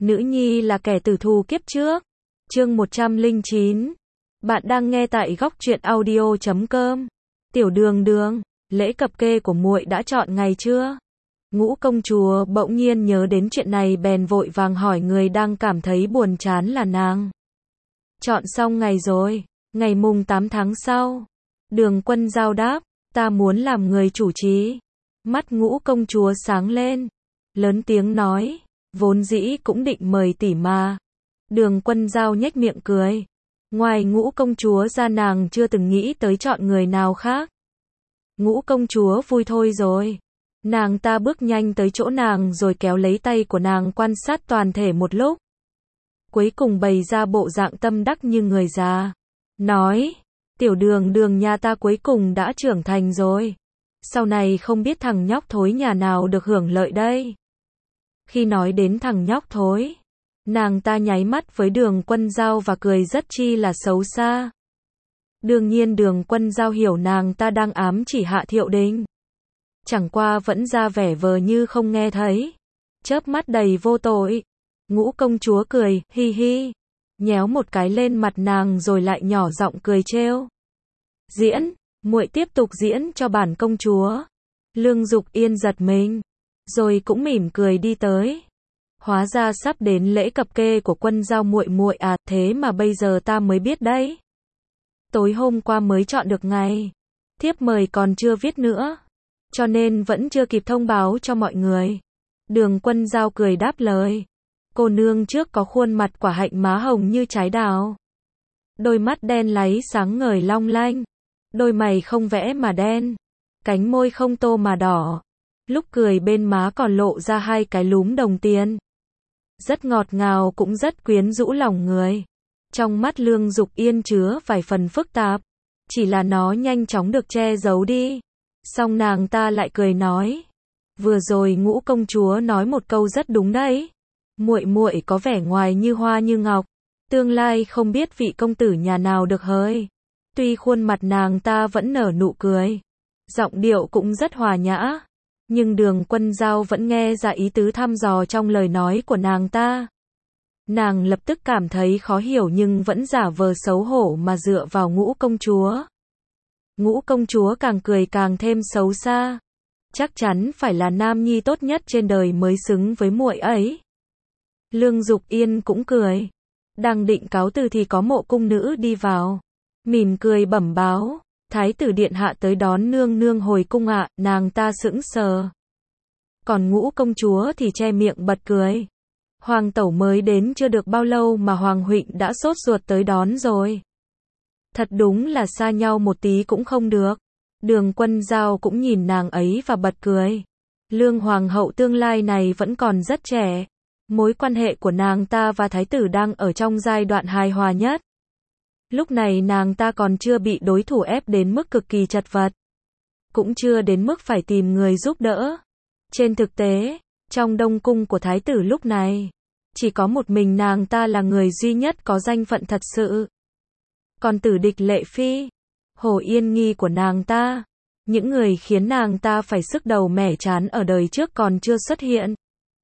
Nữ nhi là kẻ tử thù kiếp trước. Chương 109. Bạn đang nghe tại góc truyện audio.com. Tiểu Đường Đường, lễ cập kê của muội đã chọn ngày chưa? Ngũ công chúa bỗng nhiên nhớ đến chuyện này bèn vội vàng hỏi người đang cảm thấy buồn chán là nàng. Chọn xong ngày rồi, ngày mùng 8 tháng sau. Đường Quân Giao đáp, ta muốn làm người chủ trì. Mắt Ngũ công chúa sáng lên, lớn tiếng nói, vốn dĩ cũng định mời tỷ mà. Đường Quân Giao nhếch miệng cười. Ngoài Ngũ công chúa ra nàng chưa từng nghĩ tới chọn người nào khác. Ngũ công chúa vui thôi rồi. Nàng ta bước nhanh tới chỗ nàng rồi kéo lấy tay của nàng quan sát toàn thể một lúc. Cuối cùng bày ra bộ dạng tâm đắc như người già. Nói, Tiểu Đường Đường nhà ta cuối cùng đã trưởng thành rồi. Sau này không biết thằng nhóc thối nhà nào được hưởng lợi đây. Khi nói đến thằng nhóc thối, nàng ta nháy mắt với Đường Quân Giao và cười rất chi là xấu xa. Đương nhiên Đường Quân Giao hiểu nàng ta đang ám chỉ Hạ Thiệu Đình. Chẳng qua vẫn ra vẻ vờ như không nghe thấy. Chớp mắt đầy vô tội. Ngũ công chúa cười, hi hi. Nhéo một cái lên mặt nàng rồi lại nhỏ giọng cười trêu. Diễn, muội tiếp tục diễn cho bản công chúa. Lương Dục Yên giật mình, rồi cũng mỉm cười đi tới. Hóa ra sắp đến lễ cập kê của Quân Giao muội muội à, thế mà bây giờ ta mới biết đấy. Tối hôm qua mới chọn được ngày. Thiếp mời còn chưa viết nữa, cho nên vẫn chưa kịp thông báo cho mọi người. Đường Quân Giao cười đáp lời. Cô nương trước có khuôn mặt quả hạnh má hồng như trái đào. Đôi mắt đen láy sáng ngời long lanh. Đôi mày không vẽ mà đen. Cánh môi không tô mà đỏ. Lúc cười bên má còn lộ ra hai cái lúm đồng tiền. Rất ngọt ngào cũng rất quyến rũ lòng người. Trong mắt Lương Dục Yên chứa vài phần phức tạp. Chỉ là nó nhanh chóng được che giấu đi. Xong nàng ta lại cười nói. Vừa rồi Ngũ công chúa nói một câu rất đúng đấy. Muội muội có vẻ ngoài như hoa như ngọc. Tương lai không biết vị công tử nhà nào được hời. Tuy khuôn mặt nàng ta vẫn nở nụ cười. Giọng điệu cũng rất hòa nhã. Nhưng Đường Quân Giao vẫn nghe ra ý tứ thăm dò trong lời nói của nàng ta. Nàng lập tức cảm thấy khó hiểu nhưng vẫn giả vờ xấu hổ mà dựa vào Ngũ công chúa. Ngũ công chúa càng cười càng thêm xấu xa. Chắc chắn phải là nam nhi tốt nhất trên đời mới xứng với muội ấy. Lương Dục Yên cũng cười. Đang định cáo từ thì có Mộ cung nữ đi vào. Mỉm cười bẩm báo. Thái tử điện hạ tới đón nương nương hồi cung ạ. Nàng ta sững sờ. Còn Ngũ công chúa thì che miệng bật cười. Hoàng tẩu mới đến chưa được bao lâu mà Hoàng huynh đã sốt ruột tới đón rồi. Thật đúng là xa nhau một tí cũng không được. Đường Quân Giao cũng nhìn nàng ấy và bật cười. Lương hoàng hậu tương lai này vẫn còn rất trẻ. Mối quan hệ của nàng ta và thái tử đang ở trong giai đoạn hài hòa nhất. Lúc này nàng ta còn chưa bị đối thủ ép đến mức cực kỳ chật vật. Cũng chưa đến mức phải tìm người giúp đỡ. Trên thực tế, trong đông cung của thái tử lúc này, chỉ có một mình nàng ta là người duy nhất có danh phận thật sự. Còn Tử Địch Lệ Phi, Hồ Yên Nghi của nàng ta, những người khiến nàng ta phải sức đầu mẻ trán ở đời trước còn chưa xuất hiện.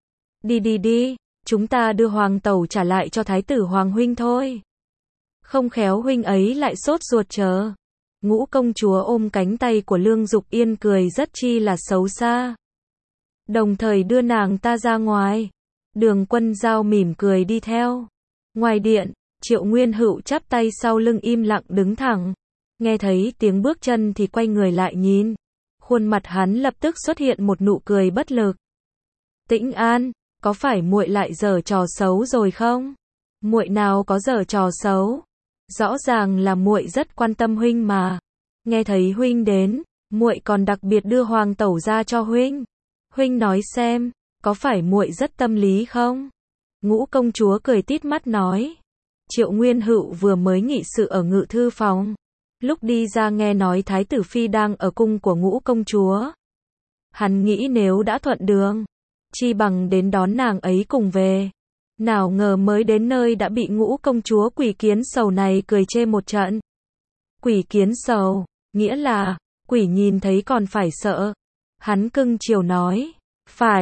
Đi, chúng ta đưa hoàng tẩu trả lại cho thái tử hoàng huynh thôi. Không khéo huynh ấy lại sốt ruột chờ. Ngũ công chúa ôm cánh tay của Lương Dục Yên cười rất chi là xấu xa. Đồng thời đưa nàng ta ra ngoài. Đường Quân Giao mỉm cười đi theo. Ngoài điện, Triệu Nguyên Hữu chắp tay sau lưng im lặng đứng thẳng. Nghe thấy tiếng bước chân thì quay người lại nhìn. Khuôn mặt hắn lập tức xuất hiện một nụ cười bất lực. Tĩnh An, có phải muội lại giở trò xấu rồi không? Muội nào có giở trò xấu? Rõ ràng là muội rất quan tâm huynh mà. Nghe thấy huynh đến, muội còn đặc biệt đưa hoàng tẩu ra cho huynh. Huynh nói xem, có phải muội rất tâm lý không? Ngũ công chúa cười tít mắt nói. Triệu Nguyên Hữu vừa mới nghị sự ở ngự thư phòng. Lúc đi ra nghe nói thái tử phi đang ở cung của Ngũ công chúa. Hắn nghĩ nếu đã thuận đường, chi bằng đến đón nàng ấy cùng về. Nào ngờ mới đến nơi đã bị Ngũ công chúa Quỷ Kiến Sầu này cười chê một trận. Quỷ Kiến Sầu, nghĩa là, quỷ nhìn thấy còn phải sợ. Hắn cưng chiều nói, phải,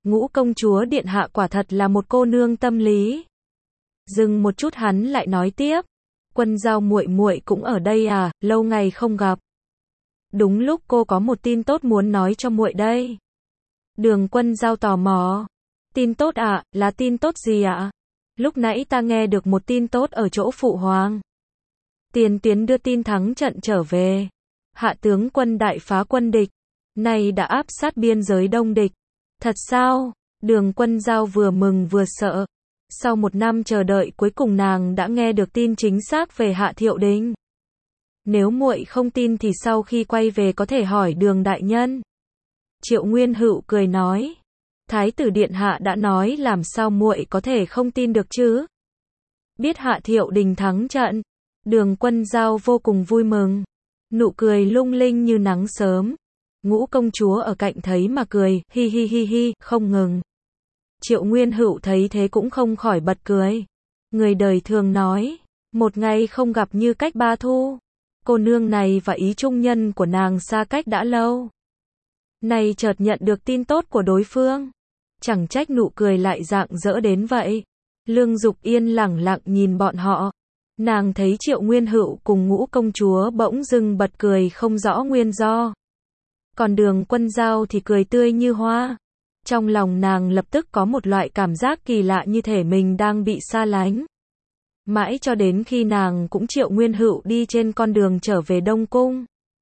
Ngũ công chúa điện hạ quả thật là một cô nương tâm lý. Dừng một chút hắn lại nói tiếp, Quân Dao muội muội cũng ở đây à, lâu ngày không gặp. Đúng lúc cô có một tin tốt muốn nói cho muội đây. Đường Quân Dao tò mò. Tin tốt à, là tin tốt gì ạ? Lúc nãy ta nghe được một tin tốt ở chỗ phụ hoàng. Tiền Tuyến đưa tin thắng trận trở về. Hạ tướng quân đại phá quân địch, nay đã áp sát biên giới Đông địch. Thật sao? Đường Quân Dao vừa mừng vừa sợ. Sau một năm chờ đợi cuối cùng nàng đã nghe được tin chính xác về Hạ Thiệu Đình. Nếu muội không tin thì sau khi quay về có thể hỏi Đường đại nhân. Triệu Nguyên Hựu cười nói. Thái tử điện hạ đã nói, làm sao muội có thể không tin được chứ? Biết Hạ Thiệu Đình thắng trận, Đường Quân Dao vô cùng vui mừng, nụ cười lung linh như nắng sớm. Ngũ công chúa ở cạnh thấy mà cười, hi hi hi hi, không ngừng. Triệu Nguyên Hựu thấy thế cũng không khỏi bật cười. Người đời thường nói, một ngày không gặp như cách ba thu. Cô nương này và ý trung nhân của nàng xa cách đã lâu. Nay chợt nhận được tin tốt của đối phương, chẳng trách nụ cười lại rạng rỡ đến vậy. Lương Dục Yên lẳng lặng nhìn bọn họ. Nàng thấy Triệu Nguyên Hựu cùng Ngũ công chúa bỗng dưng bật cười không rõ nguyên do. Còn Đường Quân Dao thì cười tươi như hoa. Trong lòng nàng lập tức có một loại cảm giác kỳ lạ như thể mình đang bị xa lánh. Mãi cho đến khi nàng cũng Triệu Nguyên Hựu đi trên con đường trở về Đông Cung,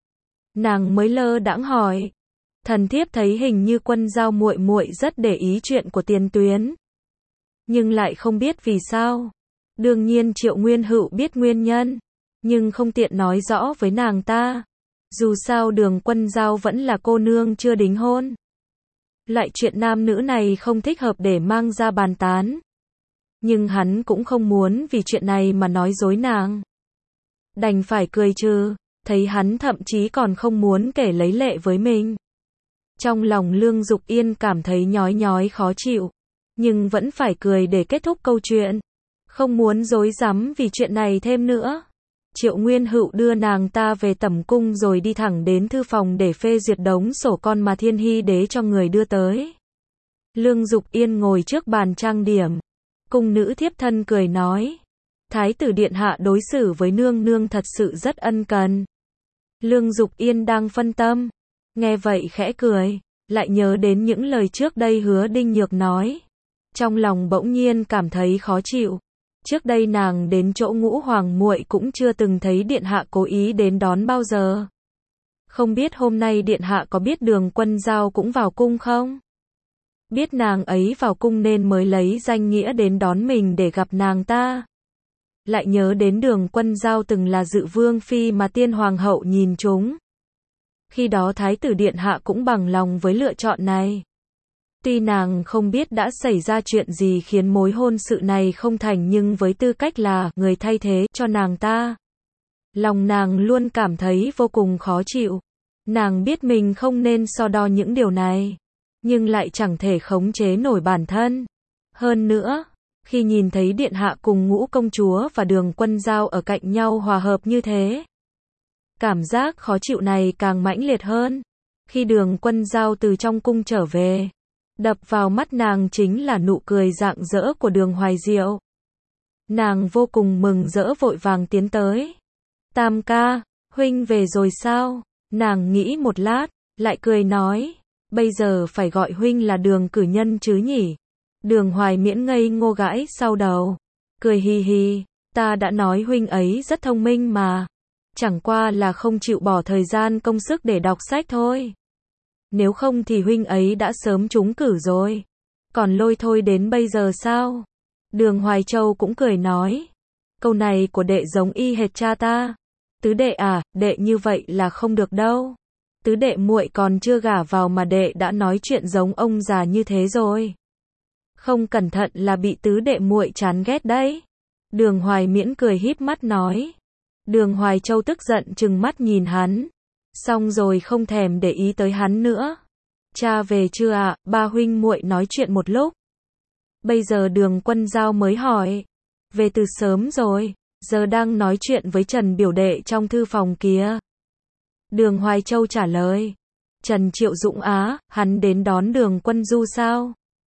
nàng mới lơ đãng hỏi. Thần thiếp thấy hình như Quân Dao muội muội rất để ý chuyện của Tiền Tuyến, nhưng lại không biết vì sao. Đương nhiên Triệu Nguyên Hựu biết nguyên nhân, nhưng không tiện nói rõ với nàng ta. Dù sao Đường Quân Dao vẫn là cô nương chưa đính hôn. Lại chuyện nam nữ này không thích hợp để mang ra bàn tán. Nhưng hắn cũng không muốn vì chuyện này mà nói dối nàng. Đành phải cười trừ, thấy hắn thậm chí còn không muốn kể lấy lệ với mình. Trong lòng Lương Dục Yên cảm thấy nhói nhói khó chịu, nhưng vẫn phải cười để kết thúc câu chuyện. Không muốn rối rắm vì chuyện này thêm nữa. Triệu Nguyên Hựu đưa nàng ta về tẩm cung rồi đi thẳng đến thư phòng để phê duyệt đống sổ con mà Thiên Hy đế cho người đưa tới. Lương Dục Yên ngồi trước bàn trang điểm. Cung nữ thiếp thân cười nói. Thái tử điện hạ đối xử với nương nương thật sự rất ân cần. Lương Dục Yên đang phân tâm, nghe vậy khẽ cười, lại nhớ đến những lời trước đây Hứa Đinh Nhược nói. Trong lòng bỗng nhiên cảm thấy khó chịu. Trước đây nàng đến chỗ Ngũ hoàng muội cũng chưa từng thấy điện hạ cố ý đến đón bao giờ. Không biết hôm nay điện hạ có biết Đường Quân Dao cũng vào cung không? Biết nàng ấy vào cung nên mới lấy danh nghĩa đến đón mình để gặp nàng ta. Lại nhớ đến Đường Quân Dao từng là Dự vương phi mà Tiên hoàng hậu nhìn trúng. Khi đó Thái tử điện hạ cũng bằng lòng với lựa chọn này. Tuy nàng không biết đã xảy ra chuyện gì khiến mối hôn sự này không thành, nhưng với tư cách là người thay thế cho nàng ta, lòng nàng luôn cảm thấy vô cùng khó chịu. Nàng biết mình không nên so đo những điều này, nhưng lại chẳng thể khống chế nổi bản thân. Hơn nữa, khi nhìn thấy điện hạ cùng Ngũ công chúa và Đường Quân Dao ở cạnh nhau hòa hợp như thế, cảm giác khó chịu này càng mãnh liệt hơn. Khi Đường Quân Dao từ trong cung trở về, đập vào mắt nàng chính là nụ cười rạng rỡ của Đường Hoài Diệu. Nàng vô cùng mừng rỡ vội vàng tiến tới. Tam ca, huynh về rồi sao? Nàng nghĩ một lát, lại cười nói, bây giờ phải gọi huynh là Đường cử nhân chứ nhỉ? Đường Hoài Miễn ngây ngô gãi sau đầu, cười hì hì, ta đã nói huynh ấy rất thông minh mà, chẳng qua là không chịu bỏ thời gian công sức để đọc sách thôi. Nếu không thì huynh ấy đã sớm trúng cử rồi. Còn lôi thôi đến bây giờ sao? Đường Hoài Châu cũng cười nói. Câu này của đệ giống y hệt cha ta. Tứ đệ à, đệ như vậy là không được đâu. Tứ đệ muội còn chưa gả vào mà đệ đã nói chuyện giống ông già như thế rồi. Không cẩn thận là bị tứ đệ muội chán ghét đấy. Đường Hoài Miễn cười híp mắt nói. Đường Hoài Châu tức giận trừng mắt nhìn hắn. Xong rồi không thèm để ý tới hắn nữa. Cha về chưa ạ? Ba huynh muội nói chuyện một lúc. Bây giờ Đường Quân Dao mới hỏi. Về từ sớm rồi, giờ đang nói chuyện với Trần biểu đệ trong thư phòng kia. Đường Hoài Châu trả lời. Trần Triệu Dũng á, hắn đến đón Đường Quân Du sao?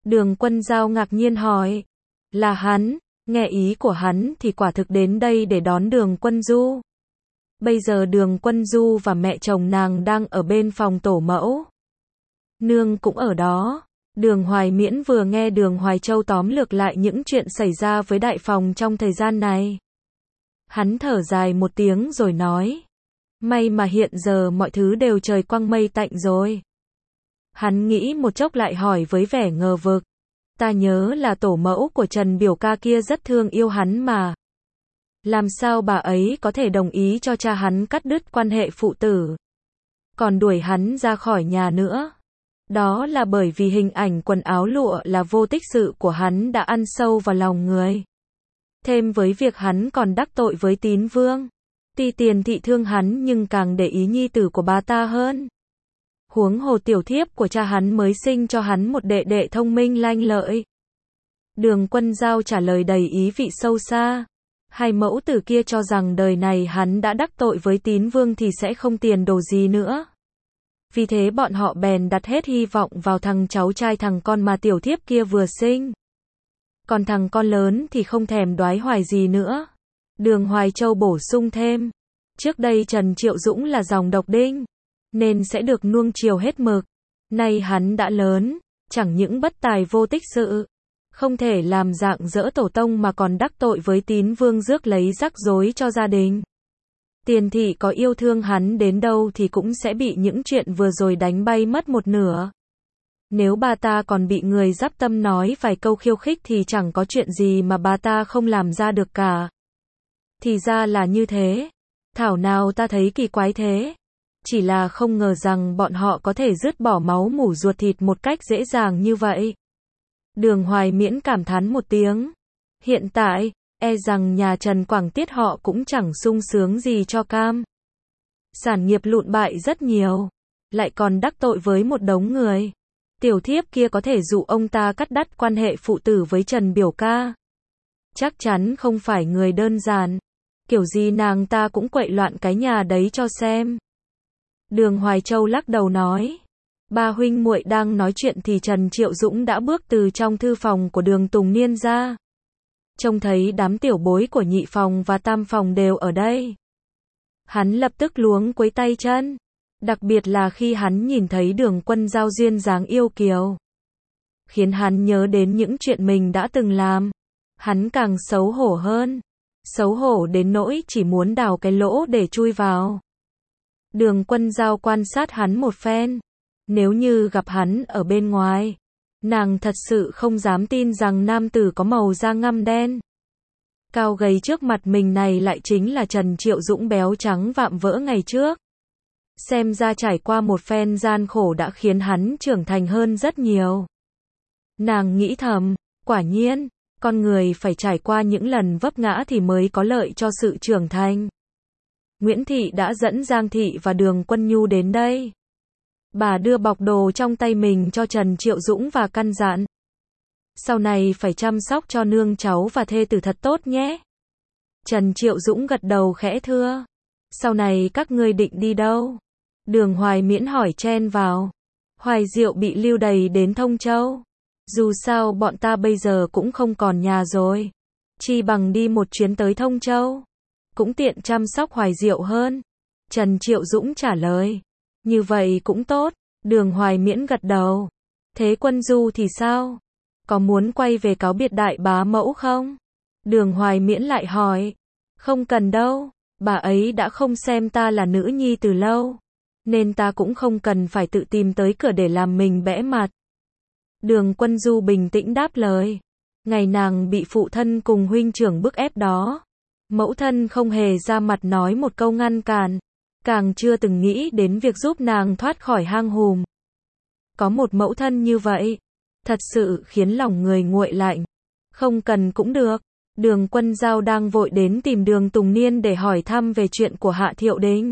Đường Quân Giao ngạc nhiên hỏi. Là hắn, nghe ý của hắn thì quả thực đến đây để đón Đường Quân Du. Bây giờ Đường Quân Du và mẹ chồng nàng đang ở bên phòng tổ mẫu. Nương cũng ở đó. Đường Hoài Miễn vừa nghe Đường Hoài Châu tóm lược lại những chuyện xảy ra với đại phòng trong thời gian này. Hắn thở dài một tiếng rồi nói. May mà hiện giờ mọi thứ đều trời quang mây tạnh rồi. Hắn nghĩ một chốc lại hỏi với vẻ ngờ vực. Ta nhớ là tổ mẫu của Trần biểu ca kia rất thương yêu hắn mà. Làm sao bà ấy có thể đồng ý cho cha hắn cắt đứt quan hệ phụ tử, còn đuổi hắn ra khỏi nhà nữa? Đó là bởi vì hình ảnh quần áo lụa là vô tích sự của hắn đã ăn sâu vào lòng người. Thêm với việc hắn còn đắc tội với Tín Vương. Tuy Tiền thị thương hắn nhưng càng để ý nhi tử của bà ta hơn. Huống hồ tiểu thiếp của cha hắn mới sinh cho hắn một đệ đệ thông minh lanh lợi. Đường Quân Giao trả lời đầy ý vị sâu xa. Hai mẫu tử kia cho rằng đời này hắn đã đắc tội với Tín Vương thì sẽ không tiền đồ gì nữa. Vì thế bọn họ bèn đặt hết hy vọng vào thằng cháu trai thằng con mà tiểu thiếp kia vừa sinh. Còn thằng con lớn thì không thèm đoái hoài gì nữa. Đường Hoài Châu bổ sung thêm. Trước đây Trần Triệu Dũng là dòng độc đinh, nên sẽ được nuông chiều hết mực. Nay hắn đã lớn, chẳng những bất tài vô tích sự, không thể làm dạng dỡ tổ tông mà còn đắc tội với Tín Vương rước lấy rắc rối cho gia đình. Tiền thị có yêu thương hắn đến đâu thì cũng sẽ bị những chuyện vừa rồi đánh bay mất một nửa. Nếu bà ta còn bị người giáp tâm nói vài câu khiêu khích thì chẳng có chuyện gì mà bà ta không làm ra được cả. Thì ra là như thế. Thảo nào ta thấy kỳ quái thế. Chỉ là không ngờ rằng bọn họ có thể dứt bỏ máu mủ ruột thịt một cách dễ dàng như vậy. Đường Hoài Miễn cảm thán một tiếng. Hiện tại, e rằng nhà Trần Quảng Tiết họ cũng chẳng sung sướng gì cho cam. Sản nghiệp lụn bại rất nhiều, lại còn đắc tội với một đống người. Tiểu thiếp kia có thể dụ ông ta cắt đứt quan hệ phụ tử với Trần biểu ca. Chắc chắn không phải người đơn giản. Kiểu gì nàng ta cũng quậy loạn cái nhà đấy cho xem. Đường Hoài Châu lắc đầu nói. Ba huynh muội đang nói chuyện thì Trần Triệu Dũng đã bước từ trong thư phòng của Đường Tùng Niên ra. Trông thấy đám tiểu bối của nhị phòng và tam phòng đều ở đây. Hắn lập tức luống quấy tay chân. Đặc biệt là khi hắn nhìn thấy Đường Quân Giao duyên dáng yêu kiều. Khiến hắn nhớ đến những chuyện mình đã từng làm. Hắn càng xấu hổ hơn. Xấu hổ đến nỗi chỉ muốn đào cái lỗ để chui vào. Đường Quân Giao quan sát hắn một phen. Nếu như gặp hắn ở bên ngoài, nàng thật sự không dám tin rằng nam tử có màu da ngăm đen, cao gầy trước mặt mình này lại chính là Trần Triệu Dũng béo trắng vạm vỡ ngày trước. Xem ra trải qua một phen gian khổ đã khiến hắn trưởng thành hơn rất nhiều. Nàng nghĩ thầm, quả nhiên, con người phải trải qua những lần vấp ngã thì mới có lợi cho sự trưởng thành. Nguyễn Thị đã dẫn Giang Thị và Đường Quân Nhu đến đây. Bà đưa bọc đồ trong tay mình cho Trần Triệu Dũng và căn dặn. Sau này phải chăm sóc cho nương cháu và thê tử thật tốt nhé. Trần Triệu Dũng gật đầu khẽ thưa. Sau này các ngươi định đi đâu? Đường Hoài Miễn hỏi chen vào. Hoài Diệu bị lưu đày đến Thông Châu. Dù sao bọn ta bây giờ cũng không còn nhà rồi. Chi bằng đi một chuyến tới Thông Châu. Cũng tiện chăm sóc Hoài Diệu hơn. Trần Triệu Dũng trả lời. Như vậy cũng tốt. Đường Hoài Miễn gật đầu. Thế Quân Du thì sao? Có muốn quay về cáo biệt đại bá mẫu không? Đường Hoài Miễn lại hỏi. Không cần đâu. Bà ấy đã không xem ta là nữ nhi từ lâu. Nên ta cũng không cần phải tự tìm tới cửa để làm mình bẽ mặt. Đường Quân Du bình tĩnh đáp lời. Ngày nàng bị phụ thân cùng huynh trưởng bức ép đó, mẫu thân không hề ra mặt nói một câu ngăn cản. Càng chưa từng nghĩ đến việc giúp nàng thoát khỏi hang hùm. Có một mẫu thân như vậy, thật sự khiến lòng người nguội lạnh. Không cần cũng được. Đường Quân Giao đang vội đến tìm Đường Tùng Niên để hỏi thăm về chuyện của Hạ Thiệu Đình.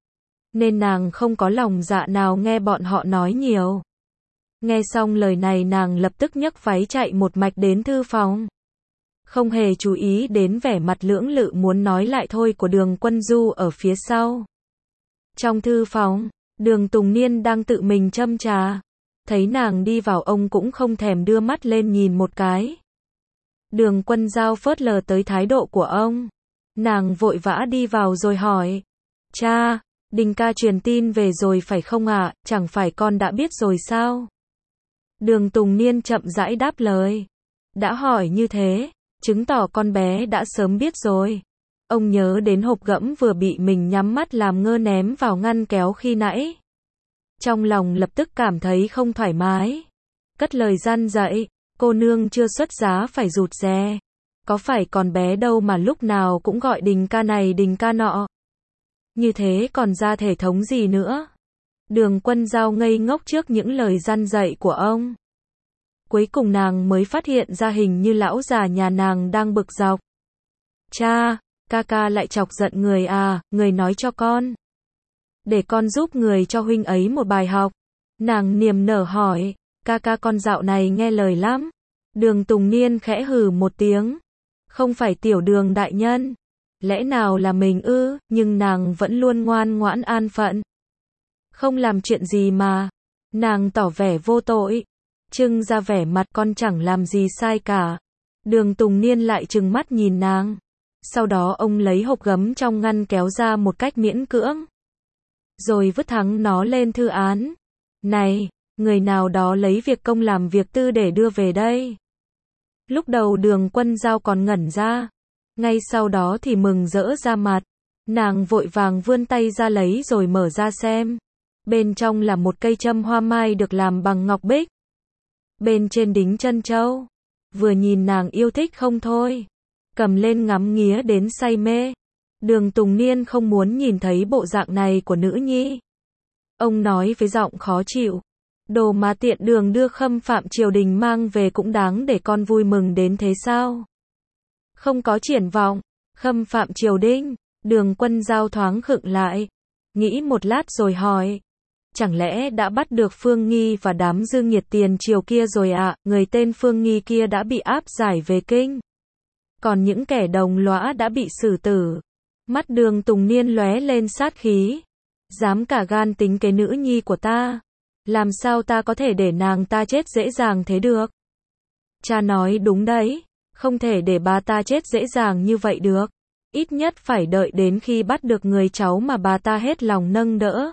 Nên nàng không có lòng dạ nào nghe bọn họ nói nhiều. Nghe xong lời này nàng lập tức nhấc váy chạy một mạch đến thư phòng. Không hề chú ý đến vẻ mặt lưỡng lự muốn nói lại thôi của Đường Quân Du ở phía sau. Trong thư phòng, Đường Tùng Niên đang tự mình châm trà. Thấy nàng đi vào ông cũng không thèm đưa mắt lên nhìn một cái. Đường Quân Dao phớt lờ tới thái độ của ông. Nàng vội vã đi vào rồi hỏi. Cha, Đình ca truyền tin về rồi phải không ạ? Chẳng phải con đã biết rồi sao? Đường Tùng Niên chậm rãi đáp lời. Đã hỏi như thế, chứng tỏ con bé đã sớm biết rồi. Ông nhớ đến hộp gẫm vừa bị mình nhắm mắt làm ngơ ném vào ngăn kéo khi nãy. Trong lòng lập tức cảm thấy không thoải mái. Cất lời răn dạy, cô nương chưa xuất giá phải rụt rè. Có phải con bé đâu mà lúc nào cũng gọi Đình ca này Đình ca nọ. Như thế còn ra thể thống gì nữa. Đường Quân Dao ngây ngốc trước những lời răn dạy của ông. Cuối cùng nàng mới phát hiện ra hình như lão già nhà nàng đang bực dọc. Cha, ca lại chọc giận người à, người nói cho con. Để con giúp người cho huynh ấy một bài học. Nàng niềm nở hỏi, ca con dạo này nghe lời lắm. Đường Tùng Niên khẽ hừ một tiếng. Không phải Tiểu Đường đại nhân. Lẽ nào là mình ư, nhưng nàng vẫn luôn ngoan ngoãn an phận. Không làm chuyện gì mà. Nàng tỏ vẻ vô tội. Trưng ra vẻ mặt con chẳng làm gì sai cả. Đường Tùng Niên lại trừng mắt nhìn nàng. Sau đó ông lấy hộp gấm trong ngăn kéo ra một cách miễn cưỡng. Rồi vứt thẳng nó lên thư án. Này, người nào đó lấy việc công làm việc tư để đưa về đây. Lúc đầu Đường Quân Dao còn ngẩn ra. Ngay sau đó thì mừng rỡ ra mặt. Nàng vội vàng vươn tay ra lấy rồi mở ra xem. Bên trong là một cây châm hoa mai được làm bằng ngọc bích. Bên trên đính trân châu. Vừa nhìn nàng yêu thích không thôi. Cầm lên ngắm nghía đến say mê. Đường Tùng Niên không muốn nhìn thấy bộ dạng này của nữ nhi. Ông nói với giọng khó chịu. Đồ mà tiện đường đưa Khâm Phạm triều đình mang về cũng đáng để con vui mừng đến thế sao? Không có triển vọng. Khâm Phạm triều đình. Đường Quân Dao thoáng khựng lại. Nghĩ một lát rồi hỏi. Chẳng lẽ đã bắt được Phương Nghi và đám Dương Nhiệt tiền triều kia rồi ạ? Người tên Phương Nghi kia đã bị áp giải về kinh. Còn những kẻ đồng lõa đã bị xử tử. Mắt Đường Tùng Niên lóe lên sát khí. Dám cả gan tính cái nữ nhi của ta. Làm sao ta có thể để nàng ta chết dễ dàng thế được? Cha nói đúng đấy. Không thể để bà ta chết dễ dàng như vậy được. Ít nhất phải đợi đến khi bắt được người cháu mà bà ta hết lòng nâng đỡ.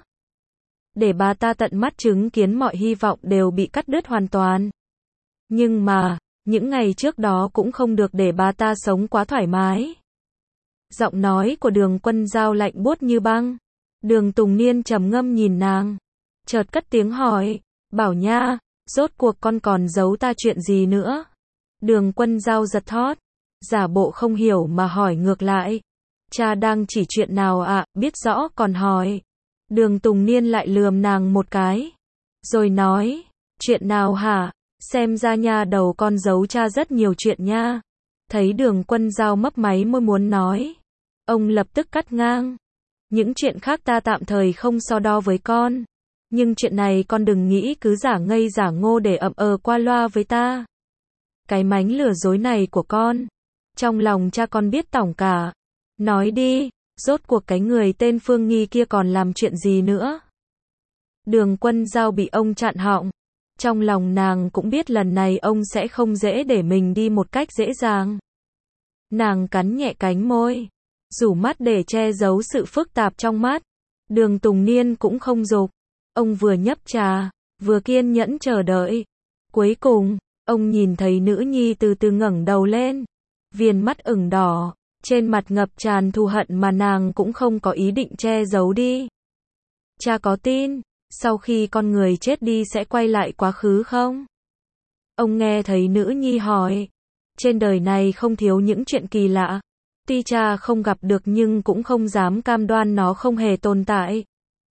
Để bà ta tận mắt chứng kiến mọi hy vọng đều bị cắt đứt hoàn toàn. Nhưng mà, những ngày trước đó cũng không được để bà ta sống quá thoải mái. Giọng nói của Đường Quân Dao lạnh buốt như băng. Đường Tùng Niên trầm ngâm nhìn nàng. Chợt cất tiếng hỏi. Bảo nha, rốt cuộc con còn giấu ta chuyện gì nữa? Đường Quân Dao giật thót. Giả bộ không hiểu mà hỏi ngược lại. Cha đang chỉ chuyện nào ạ, biết rõ còn hỏi. Đường Tùng Niên lại lườm nàng một cái. Rồi nói. Chuyện nào hả? Xem ra nha đầu con giấu cha rất nhiều chuyện nha. Thấy Đường Quân Dao mấp máy môi muốn nói. Ông lập tức cắt ngang. Những chuyện khác ta tạm thời không so đo với con. Nhưng chuyện này con đừng nghĩ cứ giả ngây giả ngô để ậm qua loa với ta. Cái mánh lừa dối này của con. Trong lòng cha con biết tỏng cả. Nói đi, rốt cuộc cái người tên Phương Nghi kia còn làm chuyện gì nữa? Đường Quân Dao bị ông chặn họng. Trong lòng nàng cũng biết lần này ông sẽ không dễ để mình đi một cách dễ dàng. Nàng cắn nhẹ cánh môi. Rủ mắt để che giấu sự phức tạp trong mắt. Đường Tùng Niên cũng không dục. Ông vừa nhấp trà, vừa kiên nhẫn chờ đợi. Cuối cùng, ông nhìn thấy nữ nhi từ từ ngẩng đầu lên. Viền mắt ửng đỏ, trên mặt ngập tràn thù hận mà nàng cũng không có ý định che giấu đi. Cha có tin, sau khi con người chết đi sẽ quay lại quá khứ không? Ông nghe thấy nữ nhi hỏi. Trên đời này không thiếu những chuyện kỳ lạ. Tuy cha không gặp được nhưng cũng không dám cam đoan nó không hề tồn tại.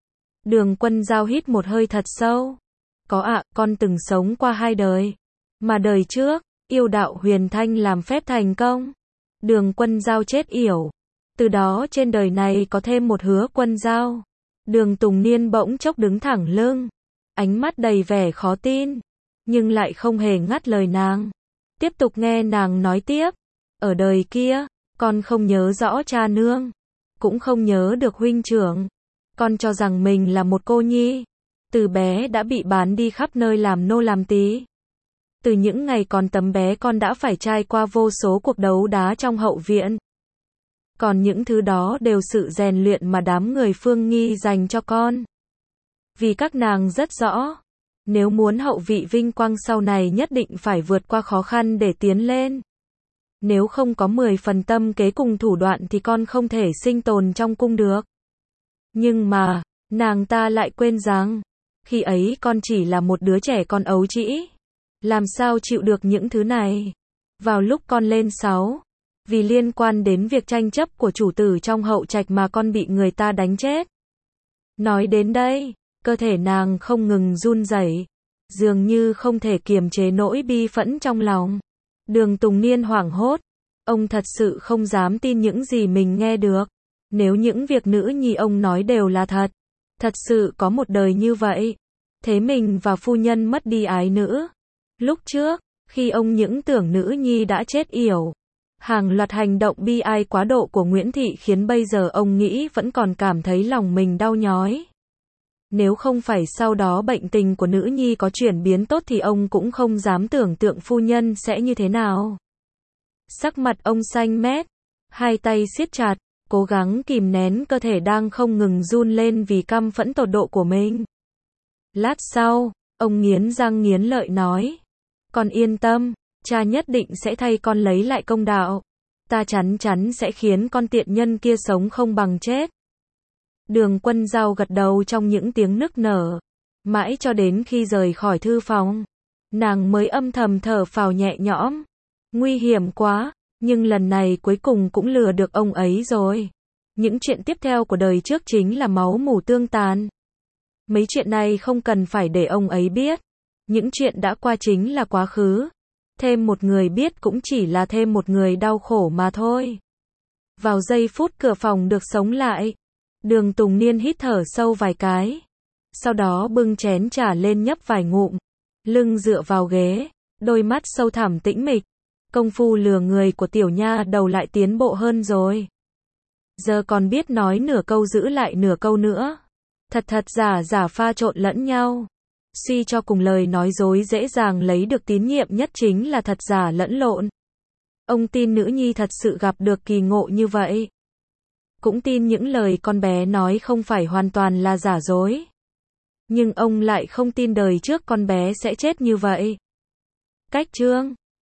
Đường Quân Dao hít một hơi thật sâu. Có ạ, con từng sống qua 2 đời. Mà đời trước, yêu đạo huyền thanh làm phép thành công. Đường Quân Dao chết yểu. Từ đó trên đời này có thêm một Hứa Quân Dao. Đường Tùng Niên bỗng chốc đứng thẳng lưng. Ánh mắt đầy vẻ khó tin. Nhưng lại không hề ngắt lời nàng. Tiếp tục nghe nàng nói tiếp. Ở đời kia, con không nhớ rõ cha nương. Cũng không nhớ được huynh trưởng. Con cho rằng mình là một cô nhi. Từ bé đã bị bán đi khắp nơi làm nô làm tý. Từ những ngày còn tấm bé con đã phải trải qua vô số cuộc đấu đá trong hậu viện. Còn những thứ đó đều sự rèn luyện mà đám người Phương Nghi dành cho con. Vì các nàng rất rõ, nếu muốn hậu vị vinh quang sau này nhất định phải vượt qua khó khăn để tiến lên. Nếu không có 10 phần tâm kế cùng thủ đoạn thì con không thể sinh tồn trong cung được. Nhưng mà, nàng ta lại quên rằng, khi ấy con chỉ là một đứa trẻ con ấu trĩ. Làm sao chịu được những thứ này? Vào lúc con lên 6, vì liên quan đến việc tranh chấp của chủ tử trong hậu trạch mà con bị người ta đánh chết. Nói đến đây, cơ thể nàng không ngừng run rẩy, dường như không thể kiềm chế nỗi bi phẫn trong lòng. Đường Tùng Niên hoảng hốt, ông thật sự không dám tin những gì mình nghe được. Nếu những việc nữ nhi ông nói đều là thật, thật sự có một đời như vậy, thế mình và phu nhân mất đi ái nữ. Lúc trước, khi ông những tưởng nữ nhi đã chết yểu, hàng loạt hành động bi ai quá độ của Nguyễn Thị khiến bây giờ ông nghĩ vẫn còn cảm thấy lòng mình đau nhói. Nếu không phải sau đó bệnh tình của nữ nhi có chuyển biến tốt thì ông cũng không dám tưởng tượng phu nhân sẽ như thế nào. Sắc mặt ông xanh mét, hai tay siết chặt, cố gắng kìm nén cơ thể đang không ngừng run lên vì căm phẫn tột độ của mình. Lát sau, ông nghiến răng nghiến lợi nói, con yên tâm, cha nhất định sẽ thay con lấy lại công đạo. Ta chắn chắn sẽ khiến con tiện nhân kia sống không bằng chết. Đường Quân Dao gật đầu trong những tiếng nức nở. Mãi cho đến khi rời khỏi thư phòng, nàng mới âm thầm thở phào nhẹ nhõm. Nguy hiểm quá, nhưng lần này cuối cùng cũng lừa được ông ấy rồi. Những chuyện tiếp theo của đời trước chính là máu mủ tương tàn. Mấy chuyện này không cần phải để ông ấy biết. Những chuyện đã qua chính là quá khứ. Thêm một người biết cũng chỉ là thêm một người đau khổ mà thôi. Vào giây phút cửa phòng được sống lại, Đường Tùng Niên hít thở sâu vài cái. Sau đó bưng chén trà lên nhấp vài ngụm. Lưng dựa vào ghế, đôi mắt sâu thẳm tĩnh mịch. Công phu lừa người của tiểu nha đầu lại tiến bộ hơn rồi. Giờ còn biết nói nửa câu giữ lại nửa câu nữa. Thật giả giả pha trộn lẫn nhau. Suy cho cùng lời nói dối dễ dàng lấy được tín nhiệm nhất chính là thật giả lẫn lộn. Ông tin nữ nhi thật sự gặp được kỳ ngộ như vậy. Cũng tin những lời con bé nói không phải hoàn toàn là giả dối. Nhưng ông lại không tin đời trước con bé sẽ chết như vậy. Cách chương